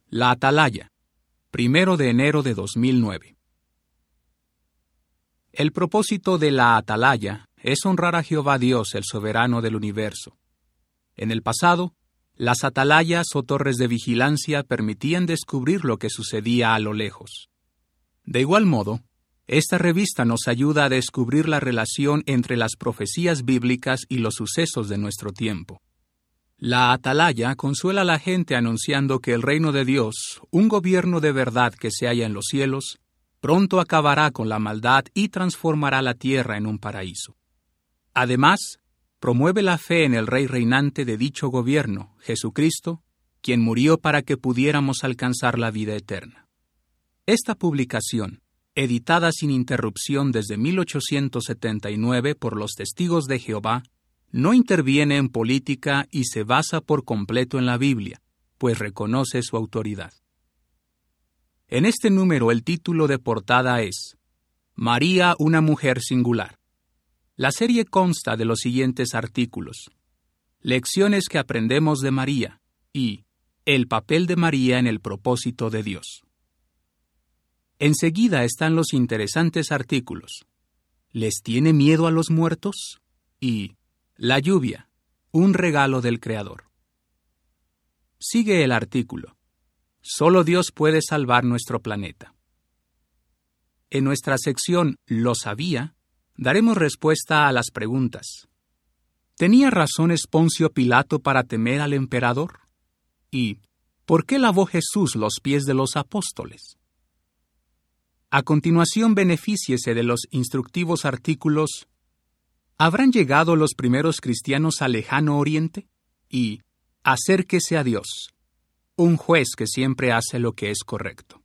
La Atalaya, 1 de enero de 2009. El propósito de la Atalaya es honrar a Jehová Dios, el soberano del universo. En el pasado, las atalayas o torres de vigilancia permitían descubrir lo que sucedía a lo lejos. De igual modo, esta revista nos ayuda a descubrir la relación entre las profecías bíblicas y los sucesos de nuestro tiempo. La Atalaya consuela a la gente anunciando que el reino de Dios, un gobierno de verdad que se halla en los cielos, pronto acabará con la maldad y transformará la tierra en un paraíso. Además, promueve la fe en el Rey reinante de dicho gobierno, Jesucristo, quien murió para que pudiéramos alcanzar la vida eterna. Esta publicación, editada sin interrupción desde 1879 por los Testigos de Jehová, no interviene en política y se basa por completo en la Biblia, pues reconoce su autoridad. En este número el título de portada es María, una mujer singular. La serie consta de los siguientes artículos: Lecciones que aprendemos de María y El papel de María en el propósito de Dios. Enseguida están los interesantes artículos ¿Les tiene miedo a los muertos? Y La lluvia, un regalo del Creador. Sigue el artículo Solo Dios puede salvar nuestro planeta. En nuestra sección Lo sabía, daremos respuesta a las preguntas: ¿tenía razones Poncio Pilato para temer al emperador? ¿Y por qué lavó Jesús los pies de los apóstoles? A continuación, benefíciese de los instructivos artículos ¿Habrán llegado los primeros cristianos al lejano oriente? Y Acérquese a Dios, un juez que siempre hace lo que es correcto.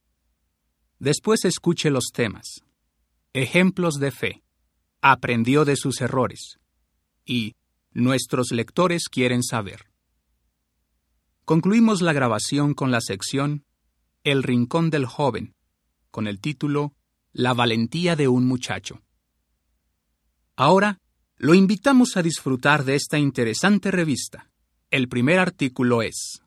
Después escuche los temas: Ejemplos de fe, Aprendió de sus errores y Nuestros lectores quieren saber. Concluimos la grabación con la sección El rincón del joven, con el título La valentía de un muchacho. Ahora, lo invitamos a disfrutar de esta interesante revista. El primer artículo es